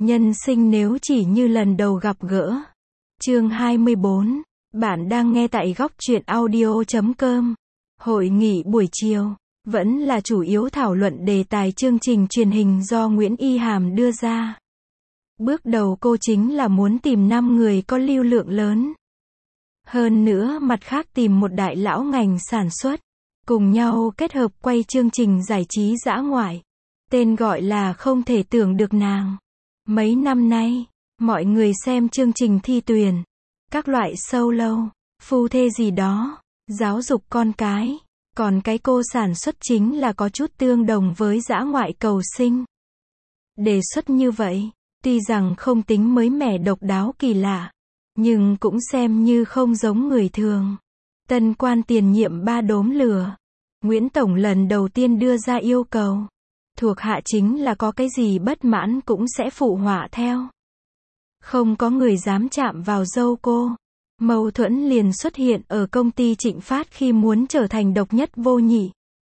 Nhân sinh nếu chỉ như lần đầu gặp gỡ. Chương 24. Bạn đang nghe tại góc truyện audio.com. Hội nghị buổi chiều vẫn là chủ yếu thảo luận đề tài chương trình truyền hình do Nguyễn Y Hàm đưa ra. Bước đầu cô chính là muốn tìm 5 người có lưu lượng lớn. Hơn nữa mặt khác tìm một đại lão ngành sản xuất, cùng nhau kết hợp quay chương trình giải trí dã ngoại. Tên gọi là Không Thể Tưởng Được Nàng. Mấy năm nay, mọi người xem chương trình thi tuyển, các loại solo, phu thê gì đó, giáo dục con cái. Còn cái cô sản xuất chính là có chút tương đồng với dã ngoại cầu sinh. Đề xuất như vậy, tuy rằng không tính mới mẻ độc đáo kỳ lạ, nhưng cũng xem như không giống người thường. Tân quan tiền nhiệm 3 đốm lửa. Nguyễn Tổng lần đầu tiên đưa ra yêu cầu. Thuộc hạ chính là có cái gì bất mãn cũng sẽ phụ họa theo. Không có người dám chạm vào dâu cô. Mâu thuẫn liền xuất hiện ở công ty Trịnh Phát khi muốn trở thành độc nhất vô nhị.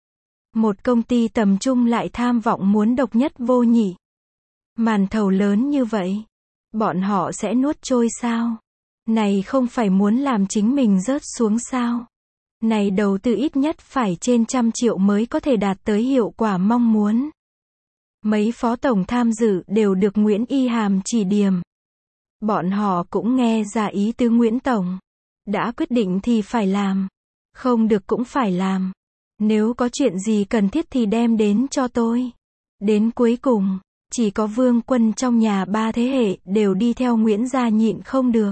Một công ty tầm trung lại tham vọng muốn độc nhất vô nhị. Màn thầu lớn như vậy, bọn họ sẽ nuốt trôi sao? Này không phải muốn làm chính mình rớt xuống sao? Này đầu tư ít nhất phải trên 100 triệu mới có thể đạt tới hiệu quả mong muốn. Mấy phó tổng tham dự đều được Nguyễn Y Hàm chỉ điểm. Bọn họ cũng nghe ra ý tứ Nguyễn Tổng. Đã quyết định thì phải làm. Không được cũng phải làm. Nếu có chuyện gì cần thiết thì đem đến cho tôi. Đến cuối cùng, chỉ có Vương Quân trong nhà 3 thế hệ đều đi theo Nguyễn gia nhịn không được.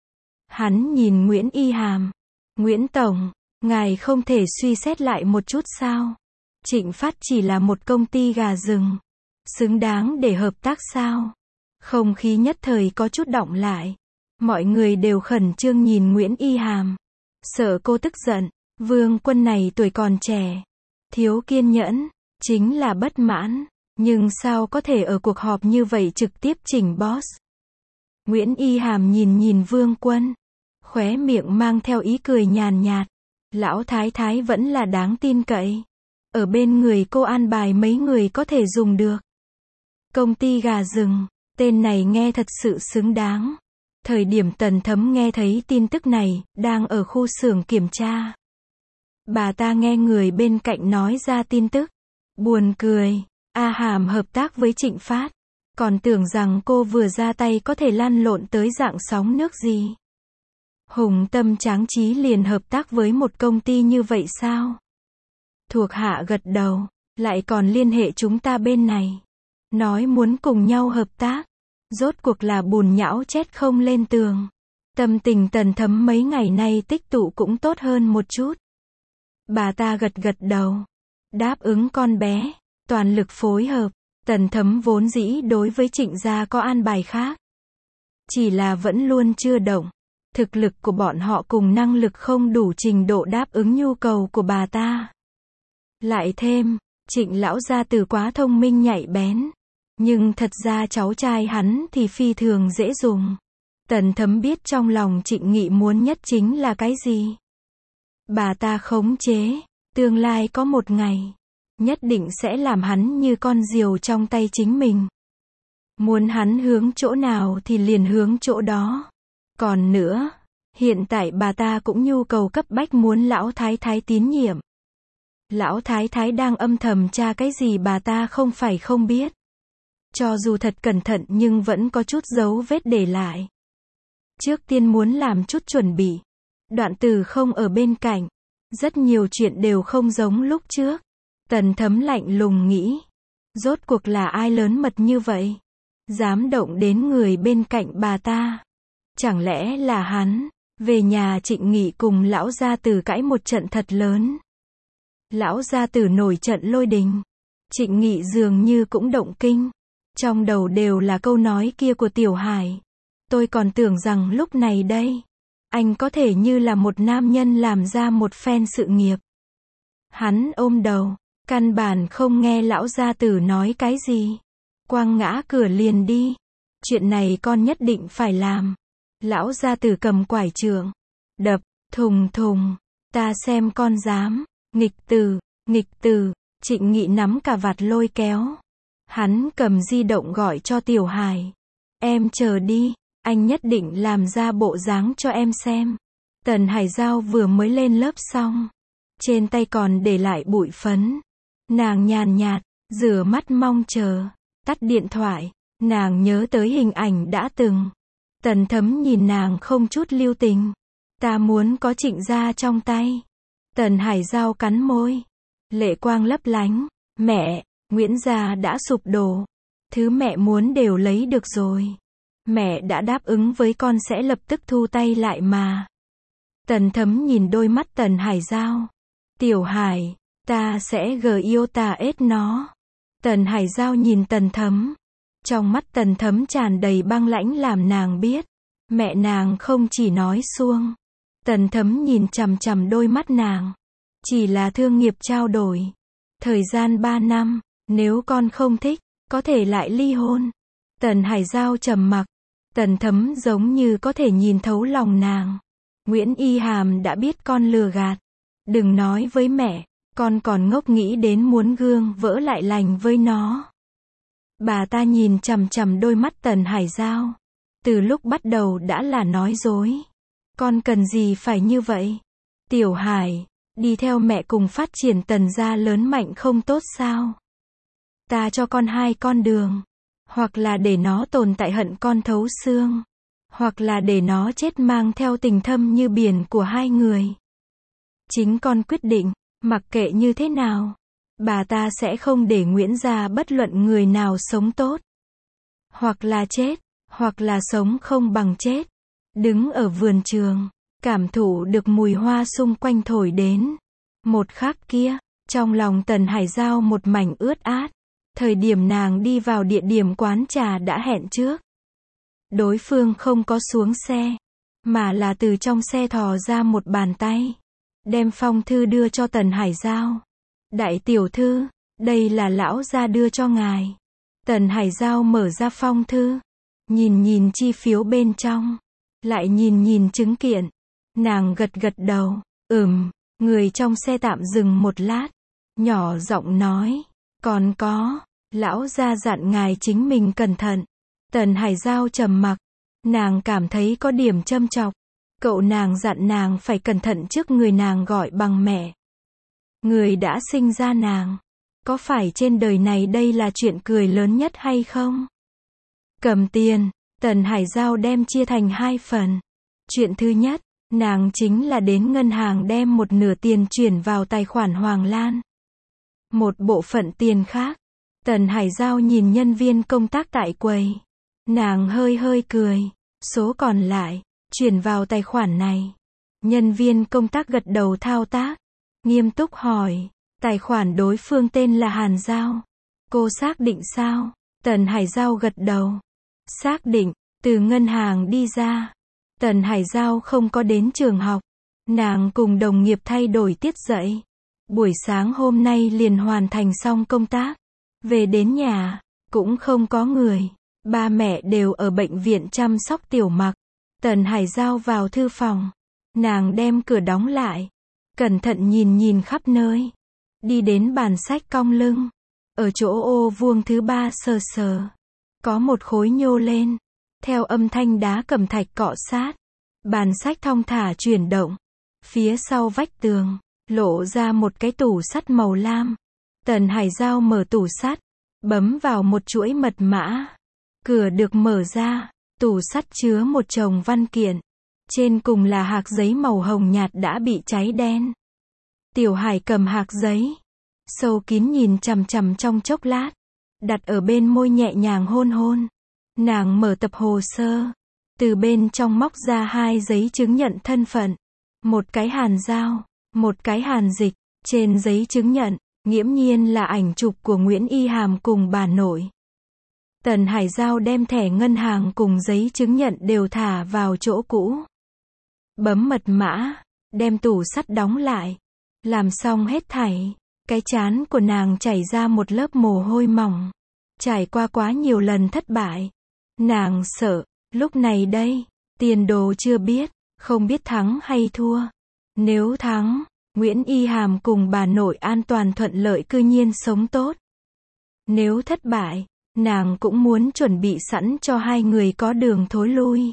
Hắn nhìn Nguyễn Y Hàm. Nguyễn Tổng, ngài không thể suy xét lại một chút sao? Trịnh Phát chỉ là một công ty gà rừng. Xứng đáng để hợp tác sao? Không khí nhất thời có chút đọng lại. Mọi người đều khẩn trương nhìn Nguyễn Y Hàm. Sợ cô tức giận. Vương Quân này tuổi còn trẻ. Thiếu kiên nhẫn. Chính là bất mãn. Nhưng sao có thể ở cuộc họp như vậy trực tiếp chỉnh boss? Nguyễn Y Hàm nhìn Vương Quân. Khóe miệng mang theo ý cười nhàn nhạt. Lão thái thái vẫn là đáng tin cậy. Ở bên người cô an bài mấy người có thể dùng được. Công ty gà rừng. Tên này nghe thật sự xứng đáng. Thời điểm Tần Thấm nghe thấy tin tức này, đang ở khu xưởng kiểm tra. Bà ta nghe người bên cạnh nói ra tin tức. Buồn cười. A Hàm hợp tác với Trịnh Phát. Còn tưởng rằng cô vừa ra tay có thể lăn lộn tới dạng sóng nước gì. Hùng tâm tráng trí liền hợp tác với một công ty như vậy sao? Thuộc hạ gật đầu. Lại còn liên hệ chúng ta bên này. Nói muốn cùng nhau hợp tác. Rốt cuộc là bùn nhão chết không lên tường. Tâm tình Tần Thấm mấy ngày nay tích tụ cũng tốt hơn một chút. Bà ta gật đầu. Đáp ứng con bé. Toàn lực phối hợp. Tần Thấm vốn dĩ đối với Trịnh gia có an bài khác. Chỉ là vẫn luôn chưa động. Thực lực của bọn họ cùng năng lực không đủ trình độ đáp ứng nhu cầu của bà ta. Lại thêm, Trịnh lão gia tử quá thông minh nhạy bén. Nhưng thật ra cháu trai hắn thì phi thường dễ dùng. Tần Thấm biết trong lòng Trịnh Nghị muốn nhất chính là cái gì. Bà ta khống chế, tương lai có một ngày, nhất định sẽ làm hắn như con diều trong tay chính mình. Muốn hắn hướng chỗ nào thì liền hướng chỗ đó. Còn nữa, hiện tại bà ta cũng nhu cầu cấp bách muốn lão thái thái tín nhiệm. Lão thái thái đang âm thầm tra cái gì bà ta không phải không biết. Cho dù thật cẩn thận nhưng vẫn có chút dấu vết để lại. Trước tiên muốn làm chút chuẩn bị. Đoạn Từ không ở bên cạnh. Rất nhiều chuyện đều không giống lúc trước. Tần Thấm lạnh lùng nghĩ. Rốt cuộc là ai lớn mật như vậy? Dám động đến người bên cạnh bà ta. Chẳng lẽ là hắn? Về nhà Trịnh Nghị cùng lão gia tử cãi một trận thật lớn. Lão gia tử nổi trận lôi đình. Trịnh Nghị dường như cũng động kinh. Trong đầu đều là câu nói kia của Tiểu Hải. Tôi còn tưởng rằng lúc này đây, anh có thể như là một nam nhân làm ra một phen sự nghiệp. Hắn ôm đầu, căn bản không nghe lão gia tử nói cái gì. Quăng ngã cửa liền đi. Chuyện này con nhất định phải làm. Lão gia tử cầm quải trượng. Đập, thùng thùng. Ta xem con dám. Nghịch tử. Trịnh Nghị nắm cả vạt lôi kéo. Hắn cầm di động gọi cho Tiểu Hải. Em chờ đi, anh nhất định làm ra bộ dáng cho em xem. Tần Hải Giao vừa mới lên lớp xong, trên tay còn để lại bụi phấn. Nàng nhàn nhạt, rửa mắt mong chờ, tắt điện thoại, nàng nhớ tới hình ảnh đã từng. Tần Thấm nhìn nàng không chút lưu tình. Ta muốn có Trịnh gia trong tay. Tần Hải Giao cắn môi, lệ quang lấp lánh. Mẹ, Nguyễn gia đã sụp đổ. Thứ mẹ muốn đều lấy được rồi. Mẹ đã đáp ứng với con sẽ lập tức thu tay lại mà. Tần Thấm nhìn đôi mắt Tần Hải Giao. Tiểu Hải, ta sẽ yêu ta ết nó. Tần Hải Giao nhìn Tần Thấm. Trong mắt Tần Thấm tràn đầy băng lãnh làm nàng biết. Mẹ nàng không chỉ nói suông. Tần Thấm nhìn chằm chằm đôi mắt nàng. Chỉ là thương nghiệp trao đổi. Thời gian 3 năm, nếu con không thích, có thể lại ly hôn. Tần Hải Giao trầm mặc. Tần Thấm giống như có thể nhìn thấu lòng nàng. Nguyễn Y Hàm đã biết con lừa gạt. Đừng nói với mẹ, con còn ngốc nghĩ đến muốn gương vỡ lại lành với nó. Bà ta nhìn chằm chằm đôi mắt Tần Hải Giao. Từ lúc bắt đầu đã là nói dối. Con cần gì phải như vậy? Tiểu Hải, đi theo mẹ cùng phát triển Tần gia lớn mạnh không tốt sao? Ta cho con 2 con đường. Hoặc là để nó tồn tại hận con thấu xương. Hoặc là để nó chết mang theo tình thâm như biển của 2 người. Chính con quyết định, mặc kệ như thế nào. Bà ta sẽ không để Nguyễn gia bất luận người nào sống tốt. Hoặc là chết, hoặc là sống không bằng chết. Đứng ở vườn trường, cảm thụ được mùi hoa xung quanh thổi đến. Một khắc kia, trong lòng Tần Hải Giao một mảnh ướt át. Thời điểm nàng đi vào địa điểm quán trà đã hẹn trước. Đối phương không có xuống xe, mà là từ trong xe thò ra một bàn tay. Đem phong thư đưa cho Tần Hải Giao. Đại tiểu thư, đây là lão gia đưa cho ngài. Tần Hải Giao mở ra phong thư. Nhìn chi phiếu bên trong. Lại nhìn chứng kiện. Nàng gật đầu. Người trong xe tạm dừng một lát. Nhỏ giọng nói. Còn có, lão gia dặn ngài chính mình cẩn thận. Tần Hải Giao trầm mặc. Nàng cảm thấy có điểm châm chọc. Cậu nàng dặn nàng phải cẩn thận trước người nàng gọi bằng mẹ. Người đã sinh ra nàng. Có phải trên đời này đây là chuyện cười lớn nhất hay không? Cầm tiền, Tần Hải Giao đem chia thành 2 phần. Chuyện thứ nhất, nàng chính là đến ngân hàng đem một nửa tiền chuyển vào tài khoản Hoàng Lan. Một bộ phận tiền khác, Tần Hải Giao nhìn nhân viên công tác tại quầy. Nàng hơi cười. Số còn lại, chuyển vào tài khoản này. Nhân viên công tác gật đầu thao tác. Nghiêm túc hỏi. Tài khoản đối phương tên là Hàn Giao. Cô xác định sao? Tần Hải Giao gật đầu. Xác định. Từ ngân hàng đi ra. Tần Hải Giao không có đến trường học. Nàng cùng đồng nghiệp thay đổi tiết dạy. Buổi sáng hôm nay liền hoàn thành xong công tác. Về đến nhà, cũng không có người. Ba mẹ đều ở bệnh viện chăm sóc Tiểu Mặc. Tần Hải Giao vào thư phòng. Nàng đem cửa đóng lại. Cẩn thận nhìn khắp nơi. Đi đến bàn sách cong lưng. Ở chỗ ô vuông thứ 3 sờ. Có một khối nhô lên. Theo âm thanh đá cẩm thạch cọ sát. Bàn sách thong thả chuyển động. Phía sau vách tường, lộ ra một cái tủ sắt màu lam. Tần Hải Giao mở tủ sắt. Bấm vào một chuỗi mật mã. Cửa được mở ra. Tủ sắt chứa một chồng văn kiện. Trên cùng là hạc giấy màu hồng nhạt đã bị cháy đen. Tiểu Hải cầm hạc giấy. Sâu kín nhìn chằm chằm trong chốc lát. Đặt ở bên môi nhẹ nhàng hôn. Nàng mở tập hồ sơ. Từ bên trong móc ra 2 giấy chứng nhận thân phận. Một cái Hàn Giao, một cái Hàn Dịch. Trên giấy chứng nhận, nghiễm nhiên là ảnh chụp của Nguyễn Y Hàm cùng bà nội. Tần Hải Giao đem thẻ ngân hàng cùng giấy chứng nhận đều thả vào chỗ cũ. Bấm mật mã, đem tủ sắt đóng lại. Làm xong hết thảy, cái trán của nàng chảy ra một lớp mồ hôi mỏng. Trải qua quá nhiều lần thất bại. Nàng sợ, lúc này đây, tiền đồ chưa biết, không biết thắng hay thua. Nếu thắng, Nguyễn Y Hàm cùng bà nội an toàn thuận lợi cư nhiên sống tốt. Nếu thất bại, Nàng cũng muốn chuẩn bị sẵn cho hai người có đường thối lui.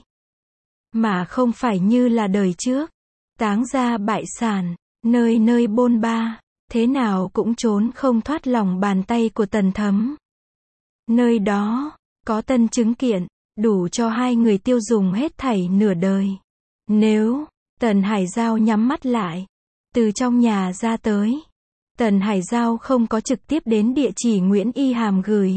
Mà không phải như là đời trước. Táng gia bại sản, nơi nơi bôn ba, thế nào cũng trốn không thoát lòng bàn tay của Tần Thấm. Nơi đó, có tân chứng kiện, đủ cho hai người tiêu dùng hết thảy nửa đời. Nếu, Tần Hải Giao nhắm mắt lại, từ trong nhà ra tới. Tần Hải Giao không có trực tiếp đến địa chỉ Nguyễn Y Hàm gửi.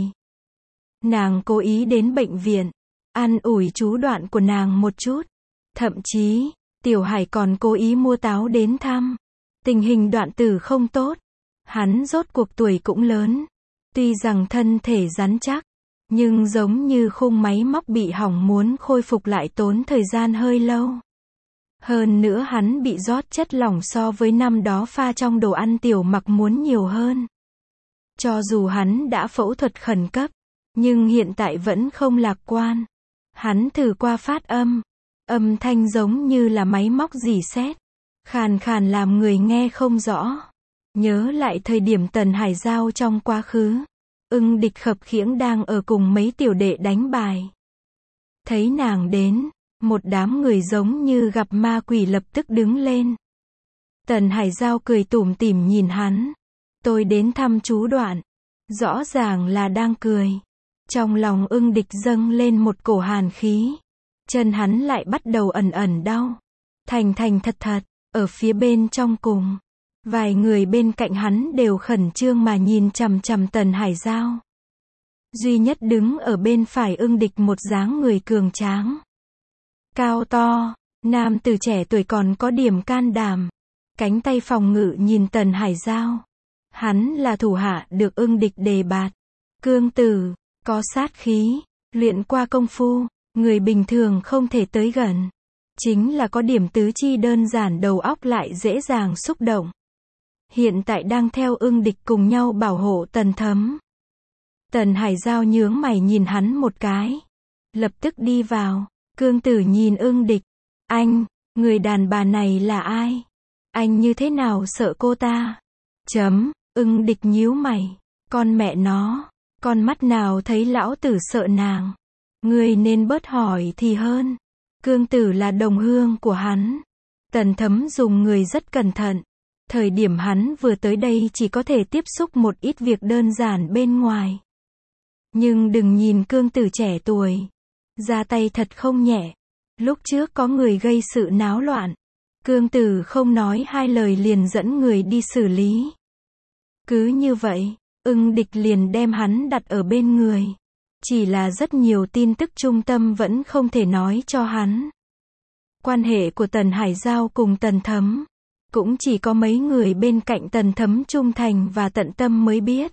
Nàng cố ý đến bệnh viện, an ủi chú Đoạn của nàng một chút. Thậm chí, Tiểu Hải còn cố ý mua táo đến thăm. Tình hình Đoạn Tử không tốt. Hắn rốt cuộc tuổi cũng lớn. Tuy rằng thân thể rắn chắc, nhưng giống như khung máy móc bị hỏng, muốn khôi phục lại tốn thời gian hơi lâu. Hơn nữa hắn bị rót chất lỏng so với năm đó pha trong đồ ăn Tiểu Mặc muốn nhiều hơn. Cho dù hắn đã phẫu thuật khẩn cấp, nhưng hiện tại vẫn không lạc quan. Hắn thử qua phát âm. Âm thanh giống như là máy móc rỉ sét, khàn khàn làm người nghe không rõ. Nhớ lại thời điểm Tần Hải Giao trong quá khứ, Ưng Địch khập khiễng đang ở cùng mấy tiểu đệ đánh bài. Thấy nàng đến, một đám người giống như gặp ma quỷ lập tức đứng lên. Tần Hải Giao cười tủm tỉm nhìn hắn. Tôi đến thăm chú Đoạn. Rõ ràng là đang cười. Trong lòng Ưng Địch dâng lên một cổ hàn khí. Chân hắn lại bắt đầu ẩn ẩn đau. Thành thật thật, ở phía bên trong cùng. Vài người bên cạnh hắn đều khẩn trương mà nhìn chằm chằm Tần Hải Giao. Duy nhất đứng ở bên phải Ưng Địch một dáng người cường tráng. Cao to, nam tử trẻ tuổi còn có điểm can đảm. Cánh tay phòng ngự nhìn Tần Hải Giao. Hắn là thủ hạ được Ưng Địch đề bạt. Cương tử, có sát khí, luyện qua công phu, người bình thường không thể tới gần. Chính là có điểm tứ chi đơn giản, đầu óc lại dễ dàng xúc động. Hiện tại đang theo Ưng Địch cùng nhau bảo hộ Tần Thấm. Tần Hải Giao nhướng mày nhìn hắn một cái. Lập tức đi vào. Cương tử nhìn Ưng Địch. Anh, người đàn bà này là ai? Anh như thế nào sợ cô ta? Ưng Địch nhíu mày. Con mẹ nó, con mắt nào thấy lão tử sợ nàng. Người nên bớt hỏi thì hơn. Cương tử là đồng hương của hắn. Tần Thấm dùng người rất cẩn thận. Thời điểm hắn vừa tới đây chỉ có thể tiếp xúc một ít việc đơn giản bên ngoài. Nhưng đừng nhìn cương tử trẻ tuổi. Ra tay thật không nhẹ. Lúc trước có người gây sự náo loạn. Cương tử không nói hai lời liền dẫn người đi xử lý. Cứ như vậy, Ưng Địch liền đem hắn đặt ở bên người. Chỉ là rất nhiều tin tức trung tâm vẫn không thể nói cho hắn. Quan hệ của Tần Hải Giao cùng Tần Thấm, cũng chỉ có mấy người bên cạnh Tần Thấm trung thành và tận tâm mới biết.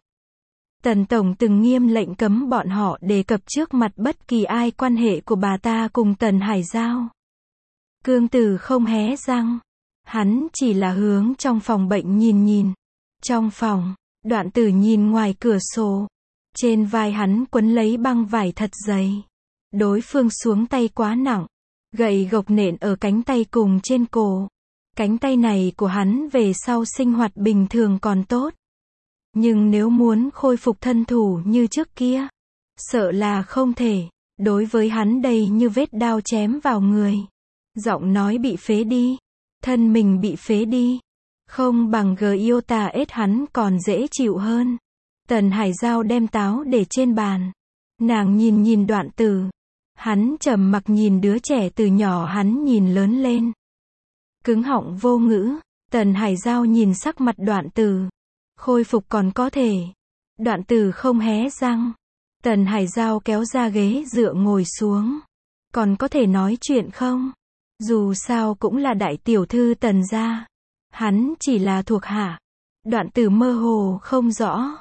Tần Tổng từng nghiêm lệnh cấm bọn họ đề cập trước mặt bất kỳ ai quan hệ của bà ta cùng Tần Hải Giao. Cương tử không hé răng. Hắn chỉ là hướng trong phòng bệnh nhìn. Trong phòng, Đoạn Tử nhìn ngoài cửa sổ. Trên vai hắn quấn lấy băng vải thật dày. Đối phương xuống tay quá nặng. Gậy gộc nện ở cánh tay cùng trên cổ. Cánh tay này của hắn về sau sinh hoạt bình thường còn tốt. Nhưng nếu muốn khôi phục thân thủ như trước kia, sợ là không thể. Đối với hắn đây như vết đao chém vào người. Giọng nói bị phế đi. Thân mình bị phế đi. Không bằng Giota ết hắn còn dễ chịu hơn. Tần Hải Giao đem táo để trên bàn. Nàng nhìn Đoạn Tử. Hắn trầm mặc nhìn đứa trẻ từ nhỏ hắn nhìn lớn lên. Cứng họng vô ngữ. Tần Hải Giao nhìn sắc mặt Đoạn Tử. Khôi phục còn có thể. Đoạn Tử không hé răng. Tần Hải Giao kéo ra ghế dựa ngồi xuống. Còn có thể nói chuyện không? Dù sao cũng là đại tiểu thư Tần gia. Hắn chỉ là thuộc hạ. Đoạn Tử mơ hồ không rõ.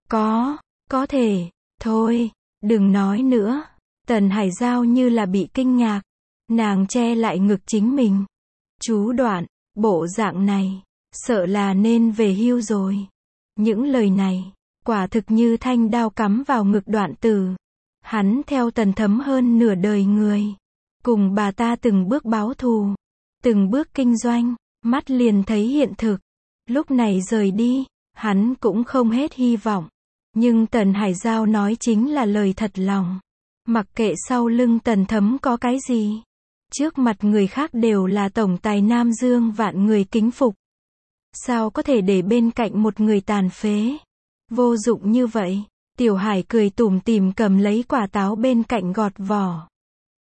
Có thể. Thôi, đừng nói nữa. Tần Hải Giao như là bị kinh ngạc. Nàng che lại ngực chính mình. Chú Đoạn, bộ dạng này, sợ là nên về hưu rồi. Những lời này, quả thực như thanh đao cắm vào ngực Đoạn Tử. Hắn theo Tần Thấm hơn nửa đời người. Cùng bà ta từng bước báo thù. Từng bước kinh doanh. Mắt liền thấy hiện thực. Lúc này rời đi, hắn cũng không hết hy vọng. Nhưng Tần Hải Giao nói chính là lời thật lòng. Mặc kệ sau lưng Tần Thấm có cái gì. Trước mặt người khác đều là tổng tài Nam Dương vạn người kính phục. Sao có thể để bên cạnh một người tàn phế? Vô dụng như vậy. Tiểu Hải cười tủm tỉm cầm lấy quả táo bên cạnh gọt vỏ.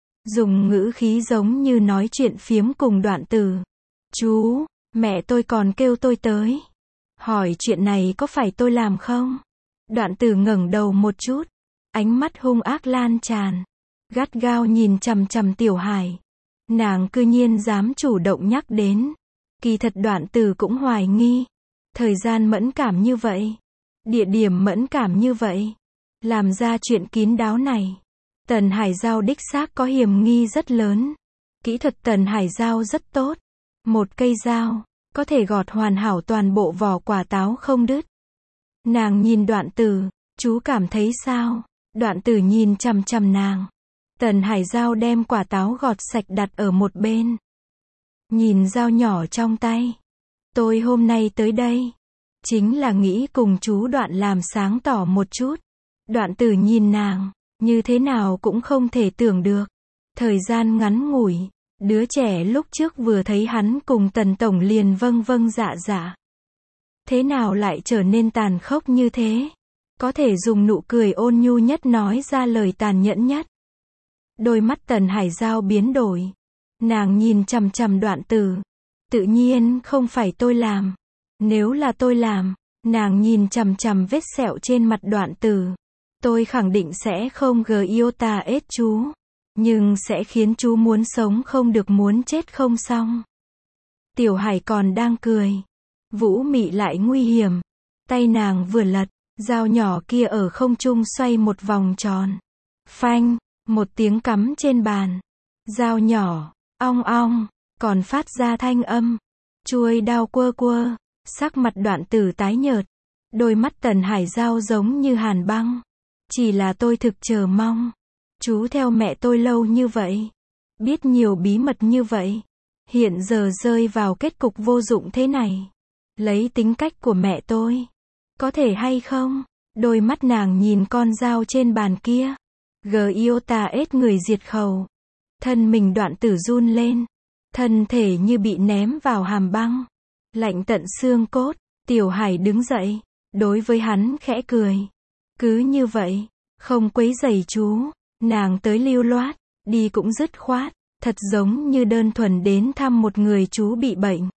Dùng ngữ khí giống như nói chuyện phiếm cùng Đoạn Tử. Chú, mẹ tôi còn kêu tôi tới. Hỏi chuyện này có phải tôi làm không? Đoạn Tử ngẩng đầu một chút. Ánh mắt hung ác lan tràn. Gắt gao nhìn chằm chằm Tiểu Hải. Nàng cư nhiên dám chủ động nhắc đến. Kỳ thật Đoạn Tử cũng hoài nghi. Thời gian mẫn cảm như vậy. Địa điểm mẫn cảm như vậy. Làm ra chuyện kín đáo này. Tần Hải Giao đích xác có hiểm nghi rất lớn. Kỹ thuật Tần Hải Giao rất tốt. Một cây dao, có thể gọt hoàn hảo toàn bộ vỏ quả táo không đứt. Nàng nhìn Đoạn Tử, chú cảm thấy sao? Đoạn Tử nhìn chằm chằm nàng. Tần Hải Giao đem quả táo gọt sạch đặt ở một bên. Nhìn dao nhỏ trong tay. Tôi hôm nay tới đây. Chính là nghĩ cùng chú Đoạn làm sáng tỏ một chút. Đoạn Tử nhìn nàng. Như thế nào cũng không thể tưởng được. Thời gian ngắn ngủi. Đứa trẻ lúc trước vừa thấy hắn cùng Tần Tổng liền vâng vâng dạ dạ. Thế nào lại trở nên tàn khốc như thế? Có thể dùng nụ cười ôn nhu nhất nói ra lời tàn nhẫn nhất. Đôi mắt Tần Hải Giao biến đổi. Nàng nhìn chằm chằm Đoạn Tử. Tự nhiên không phải tôi làm. Nếu là tôi làm, nàng nhìn chằm chằm vết sẹo trên mặt Đoạn Tử. Tôi khẳng định sẽ không iota ết chú. Nhưng sẽ khiến chú muốn sống không được muốn chết không xong. Tiểu Hải còn đang cười. Vũ Mị lại nguy hiểm. Tay nàng vừa lật, dao nhỏ kia ở không trung xoay một vòng tròn. Phanh, một tiếng cắm trên bàn. Dao nhỏ, ong ong, còn phát ra thanh âm. Chuôi đao quơ quơ, sắc mặt Đoạn Tử tái nhợt. Đôi mắt Tần Hải Giao giống như hàn băng. Chỉ là tôi thực chờ mong. Chú theo mẹ tôi lâu như vậy. Biết nhiều bí mật như vậy. Hiện giờ rơi vào kết cục vô dụng thế này. Lấy tính cách của mẹ tôi. Có thể hay không? Đôi mắt nàng nhìn con dao trên bàn kia. Iota ết người diệt khẩu. Thân mình Đoạn Tử run lên. Thân thể như bị ném vào hàm băng. Lạnh tận xương cốt. Tiểu Hải đứng dậy. Đối với hắn khẽ cười. Cứ như vậy. Không quấy rầy chú. Nàng tới lưu loát. Đi cũng dứt khoát. Thật giống như đơn thuần đến thăm một người chú bị bệnh.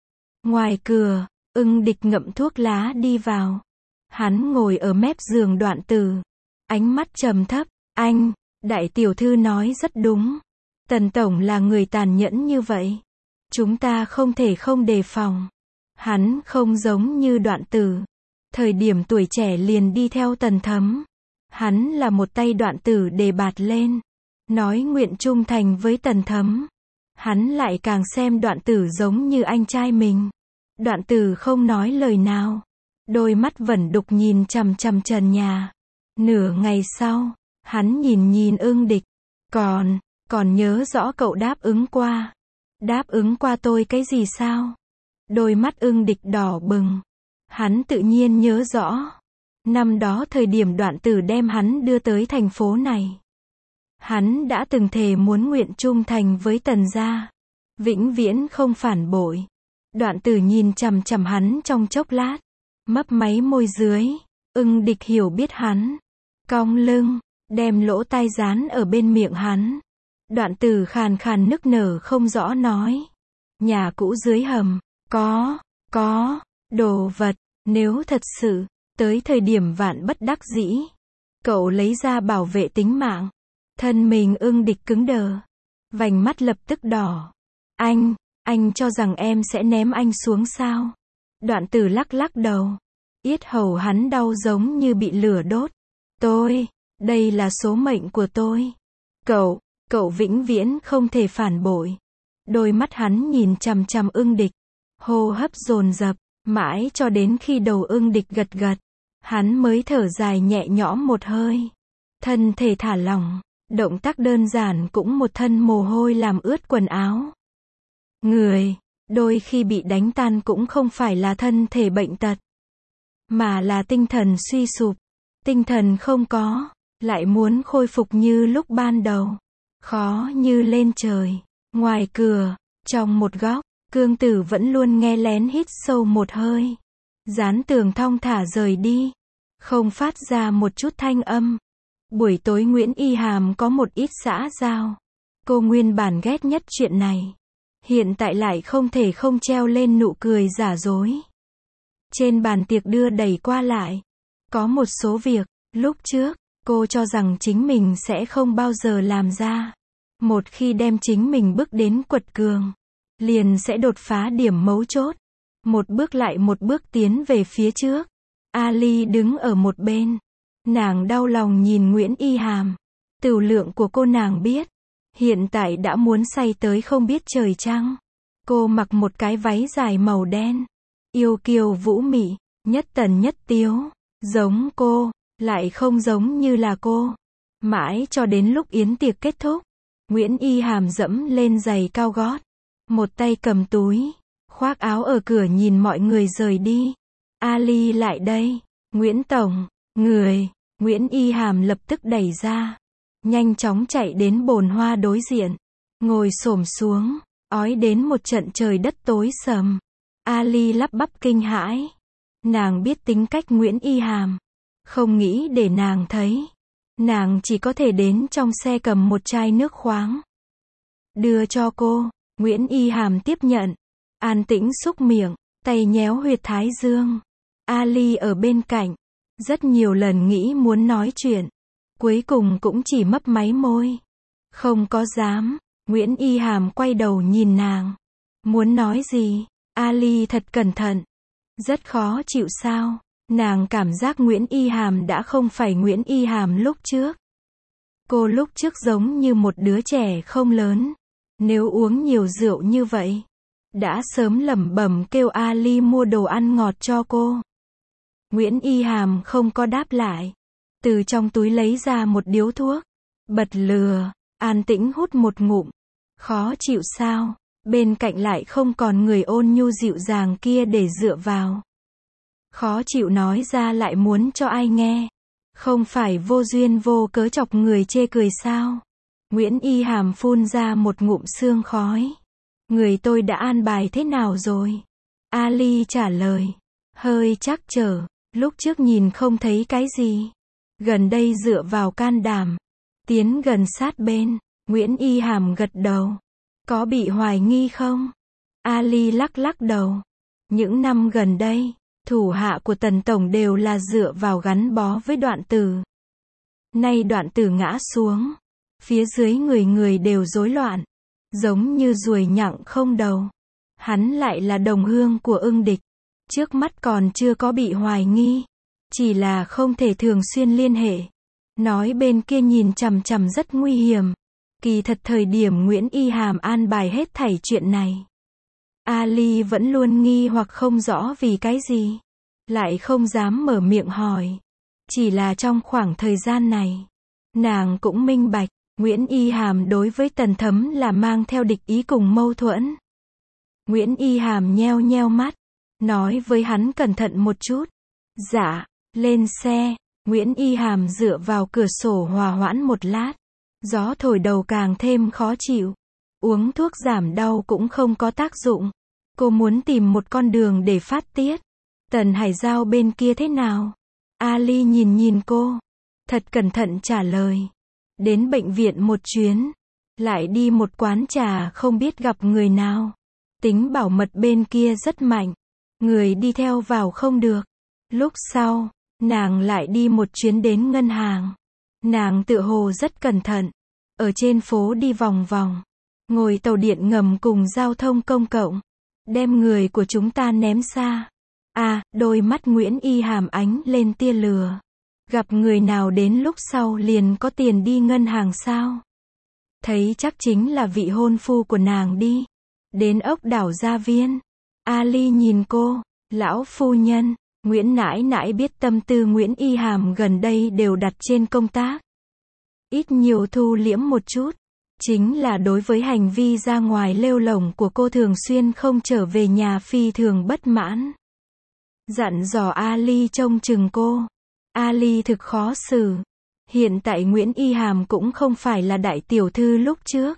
Ngoài cửa, Ưng Địch ngậm thuốc lá đi vào. Hắn ngồi ở mép giường Đoạn Tử. Ánh mắt trầm thấp. Anh, đại tiểu thư nói rất đúng. Tần Tổng là người tàn nhẫn như vậy. Chúng ta không thể không đề phòng. Hắn không giống như Đoạn Tử. Thời điểm tuổi trẻ liền đi theo Tần Thấm. Hắn là một tay Đoạn Tử đề bạt lên. Nói nguyện trung thành với Tần Thấm. Hắn lại càng xem Đoạn Tử giống như anh trai mình. Đoạn Tử không nói lời nào. Đôi mắt vẫn đục nhìn chằm chằm trần nhà. Nửa ngày sau, hắn nhìn Ưng Địch. Còn nhớ rõ cậu đáp ứng qua. Đáp ứng qua tôi cái gì sao? Đôi mắt Ưng Địch đỏ bừng. Hắn tự nhiên nhớ rõ. Năm đó thời điểm Đoạn Tử đem hắn đưa tới thành phố này. Hắn đã từng thề muốn nguyện trung thành với Tần gia. Vĩnh viễn không phản bội. Đoạn Tử nhìn chằm chằm hắn trong chốc lát. Mấp máy môi dưới. Ưng Địch hiểu biết hắn. Cong lưng. Đem lỗ tai dán ở bên miệng hắn. Đoạn Tử khàn khàn nức nở không rõ nói. Nhà cũ dưới hầm. Có. Đồ vật. Nếu thật sự. Tới thời điểm vạn bất đắc dĩ. Cậu lấy ra bảo vệ tính mạng. Thân mình Ưng Địch cứng đờ. Vành mắt lập tức đỏ. Anh cho rằng em sẽ ném anh xuống sao? Đoạn Tử lắc đầu. Yết hầu hắn đau giống như bị lửa đốt. Đây là số mệnh của tôi. Cậu vĩnh viễn không thể phản bội. Đôi mắt hắn nhìn chằm chằm Ưng Địch. Hô hấp dồn dập, mãi cho đến khi đầu Ưng Địch gật. Hắn mới thở dài nhẹ nhõm một hơi. Thân thể thả lỏng. Động tác đơn giản cũng một thân mồ hôi làm ướt quần áo. Người, đôi khi bị đánh tan cũng không phải là thân thể bệnh tật. Mà là tinh thần suy sụp. Tinh thần không có, lại muốn khôi phục như lúc ban đầu. Khó như lên trời. Ngoài cửa, trong một góc, Cương Tử vẫn luôn nghe lén hít sâu một hơi. Dán tường thong thả rời đi. Không phát ra một chút thanh âm. Buổi tối Nguyễn Y Hàm có một ít xã giao. Cô nguyên bản ghét nhất chuyện này. Hiện tại lại không thể không treo lên nụ cười giả dối. Trên bàn tiệc đưa đẩy qua lại. Có một số việc, lúc trước, cô cho rằng chính mình sẽ không bao giờ làm ra. Một khi đem chính mình bước đến quật cường, liền sẽ đột phá điểm mấu chốt. Một bước lại một bước tiến về phía trước. Ali đứng ở một bên. Nàng đau lòng nhìn Nguyễn Y Hàm. Tửu lượng của cô nàng biết. Hiện tại đã muốn say tới không biết trời trăng. Cô mặc một cái váy dài màu đen. Yêu kiều vũ mị, nhất tần nhất tiếu. Giống cô, lại không giống như là cô. Mãi cho đến lúc yến tiệc kết thúc. Nguyễn Y Hàm dẫm lên giày cao gót. Một tay cầm túi. Khoác áo ở cửa nhìn mọi người rời đi. Ali lại đây. Nguyễn Tổng, người. Nguyễn Y Hàm lập tức đẩy ra. Nhanh chóng chạy đến bồn hoa đối diện. Ngồi xổm xuống. Ói đến một trận trời đất tối sầm. Ali lắp bắp kinh hãi. Nàng biết tính cách Nguyễn Y Hàm. Không nghĩ để nàng thấy. Nàng chỉ có thể đến trong xe cầm một chai nước khoáng. Đưa cho cô. Nguyễn Y Hàm tiếp nhận. An tĩnh xúc miệng. Tay nhéo huyệt thái dương. Ali ở bên cạnh. Rất nhiều lần nghĩ muốn nói chuyện. Cuối cùng cũng chỉ mấp máy môi. Không có dám. Nguyễn Y Hàm quay đầu nhìn nàng. Muốn nói gì? Ali thật cẩn thận. Rất khó chịu sao? Nàng cảm giác Nguyễn Y Hàm đã không phải Nguyễn Y Hàm lúc trước. Cô lúc trước giống như một đứa trẻ không lớn. Nếu uống nhiều rượu như vậy, đã sớm lẩm bẩm kêu Ali mua đồ ăn ngọt cho cô. Nguyễn Y Hàm không có đáp lại. Từ trong túi lấy ra một điếu thuốc. Bật lửa, an tĩnh hút một ngụm. Khó chịu sao? Bên cạnh lại không còn người ôn nhu dịu dàng kia để dựa vào. Khó chịu nói ra lại muốn cho ai nghe. Không phải vô duyên vô cớ chọc người chê cười sao? Nguyễn Y Hàm phun ra một ngụm sương khói. Người tôi đã an bài thế nào rồi? Ali trả lời. Hơi trắc trở. Lúc trước nhìn không thấy cái gì. Gần đây dựa vào can đảm. Tiến gần sát bên. Nguyễn Y Hàm gật đầu. Có bị hoài nghi không? Ali lắc lắc đầu. Những năm gần đây, thủ hạ của Tần Tổng đều là dựa vào gắn bó với Đoạn Tử. Nay Đoạn Tử ngã xuống. Phía dưới người người đều rối loạn. Giống như ruồi nhặng không đầu. Hắn lại là đồng hương của Ưng Địch. Trước mắt còn chưa có bị hoài nghi. Chỉ là không thể thường xuyên liên hệ. Nói bên kia nhìn chằm chằm rất nguy hiểm. Kỳ thật thời điểm Nguyễn Y Hàm an bài hết thảy chuyện này. Ali vẫn luôn nghi hoặc không rõ vì cái gì. Lại không dám mở miệng hỏi. Chỉ là trong khoảng thời gian này. Nàng cũng minh bạch. Nguyễn Y Hàm đối với Tần Thấm là mang theo địch ý cùng mâu thuẫn. Nguyễn Y Hàm nheo nheo mắt. Nói với hắn cẩn thận một chút. Dạ, lên xe. Nguyễn Y Hàm dựa vào cửa sổ hòa hoãn một lát. Gió thổi đầu càng thêm khó chịu. Uống thuốc giảm đau cũng không có tác dụng. Cô muốn tìm một con đường để phát tiết. Tần Hải Giao bên kia thế nào? Ali nhìn nhìn cô. Thật cẩn thận trả lời. Đến bệnh viện một chuyến. Lại đi một quán trà không biết gặp người nào. Tính bảo mật bên kia rất mạnh. Người đi theo vào không được. Lúc sau, nàng lại đi một chuyến đến ngân hàng. Nàng tựa hồ rất cẩn thận. Ở trên phố đi vòng vòng. Ngồi tàu điện ngầm cùng giao thông công cộng. Đem người của chúng ta ném xa. Đôi mắt Nguyễn Y Hàm ánh lên tia lửa. Gặp người nào đến lúc sau liền có tiền đi ngân hàng sao? Thấy chắc chính là vị hôn phu của nàng đi. Đến ốc đảo Gia Viên. Ali nhìn cô. Lão phu nhân. Nguyễn nãi nãi biết tâm tư Nguyễn Y Hàm gần đây đều đặt trên công tác. Ít nhiều thu liễm một chút. Chính là đối với hành vi ra ngoài lêu lổng của cô thường xuyên không trở về nhà phi thường bất mãn. Dặn dò Ali trông chừng cô. Ali thực khó xử. Hiện tại Nguyễn Y Hàm cũng không phải là đại tiểu thư lúc trước.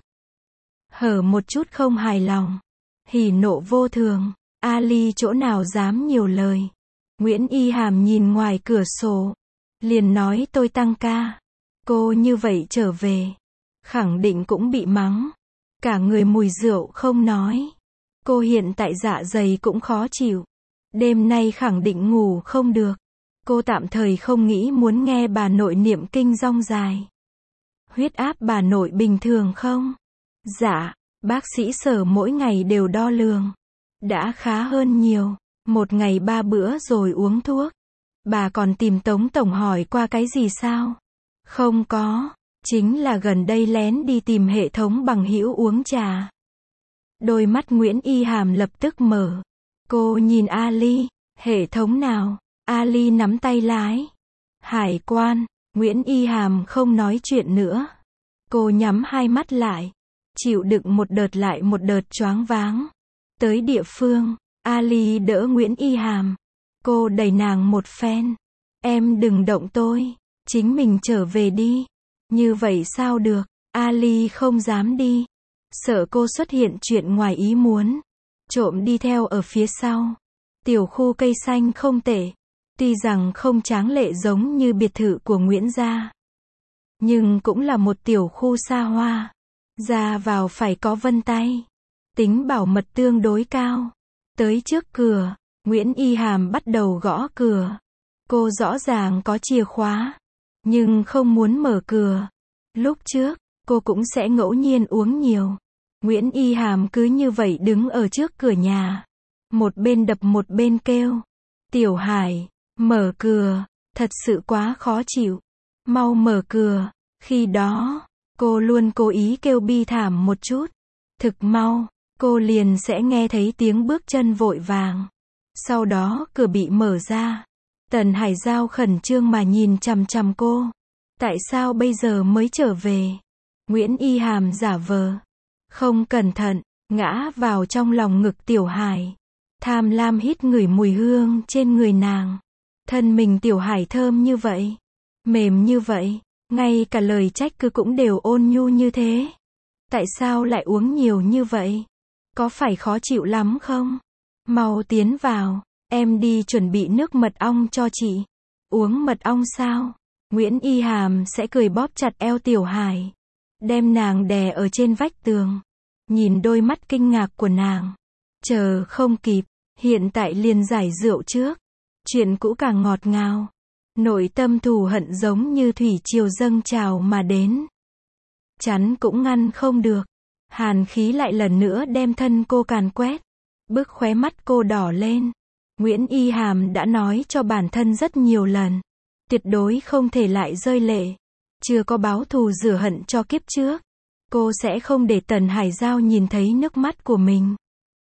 Hở một chút không hài lòng. Hỉ nộ vô thường. Ali chỗ nào dám nhiều lời. Nguyễn Y Hàm nhìn ngoài cửa sổ. Liền nói tôi tăng ca. Cô như vậy trở về. Khẳng định cũng bị mắng. Cả người mùi rượu không nói. Cô hiện tại dạ dày cũng khó chịu. Đêm nay khẳng định ngủ không được. Cô tạm thời không nghĩ muốn nghe bà nội niệm kinh rong dài. Huyết áp bà nội bình thường không? Dạ, bác sĩ Sở mỗi ngày đều đo lường. Đã khá hơn nhiều. Một ngày 3 bữa rồi uống thuốc. Bà còn tìm Tống Tổng hỏi qua cái gì sao? Không có. Chính là gần đây lén đi tìm hệ thống bằng hữu uống trà. Đôi mắt Nguyễn Y Hàm lập tức mở. Cô nhìn Ali. Hệ thống nào? Ali nắm tay lái. Hải quan. Nguyễn Y Hàm không nói chuyện nữa. Cô nhắm hai mắt lại. Chịu đựng một đợt lại một đợt choáng váng. Tới địa phương, Ali đỡ Nguyễn Y Hàm. Cô đẩy nàng một phen. Em đừng động tôi. Chính mình trở về đi. Như vậy sao được? Ali không dám đi. Sợ cô xuất hiện chuyện ngoài ý muốn. Trộm đi theo ở phía sau. Tiểu khu cây xanh không tệ. Tuy rằng không tráng lệ giống như biệt thự của Nguyễn gia. Nhưng cũng là một tiểu khu xa hoa. Ra vào phải có vân tay. Tính bảo mật tương đối cao. Tới trước cửa, Nguyễn Y Hàm bắt đầu gõ cửa. Cô rõ ràng có chìa khóa. Nhưng không muốn mở cửa. Lúc trước, cô cũng sẽ ngẫu nhiên uống nhiều. Nguyễn Y Hàm cứ như vậy đứng ở trước cửa nhà. Một bên đập một bên kêu. Tiểu Hải, mở cửa. Thật sự quá khó chịu. Mau mở cửa. Khi đó, cô luôn cố ý kêu bi thảm một chút. Thực mau, cô liền sẽ nghe thấy tiếng bước chân vội vàng. Sau đó cửa bị mở ra. Tần Hải Giao khẩn trương mà nhìn chằm chằm cô. Tại sao bây giờ mới trở về? Nguyễn Y Hàm giả vờ. Không cẩn thận, ngã vào trong lòng ngực Tiểu Hải. Tham lam hít ngửi mùi hương trên người nàng. Thân mình Tiểu Hải thơm như vậy. Mềm như vậy. Ngay cả lời trách cứ cũng đều ôn nhu như thế. Tại sao lại uống nhiều như vậy? Có phải khó chịu lắm không? Mau tiến vào. Em đi chuẩn bị nước mật ong cho chị. Uống mật ong sao? Nguyễn Y Hàm sẽ cười bóp chặt eo Tiểu Hải. Đem nàng đè ở trên vách tường. Nhìn đôi mắt kinh ngạc của nàng. Chờ không kịp. Hiện tại liền giải rượu trước. Chuyện cũ càng ngọt ngào. Nội tâm thù hận giống như thủy triều dâng trào mà đến. Chắn cũng ngăn không được. Hàn khí lại lần nữa đem thân cô càn quét. Bức khóe mắt cô đỏ lên. Nguyễn Y Hàm đã nói cho bản thân rất nhiều lần. Tuyệt đối không thể lại rơi lệ. Chưa có báo thù rửa hận cho kiếp trước. Cô sẽ không để Tần Hải Giao nhìn thấy nước mắt của mình.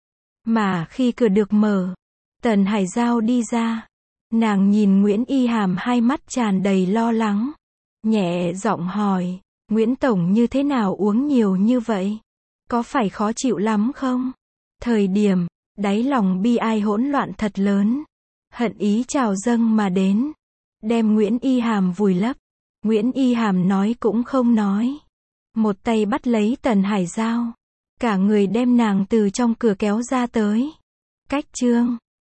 Mà khi cửa được mở, Tần Hải Giao đi ra. Nàng nhìn Nguyễn Y Hàm hai mắt tràn đầy lo lắng. Nhẹ giọng hỏi, Nguyễn Tổng như thế nào uống nhiều như vậy? Có phải khó chịu lắm không? Thời điểm, đáy lòng bi ai hỗn loạn thật lớn. Hận ý trào dâng mà đến. Đem Nguyễn Y Hàm vùi lấp. Nguyễn Y Hàm nói cũng không nói. Một tay bắt lấy Tần Hải Giao. Cả người đem nàng từ trong cửa kéo ra tới. Cách chương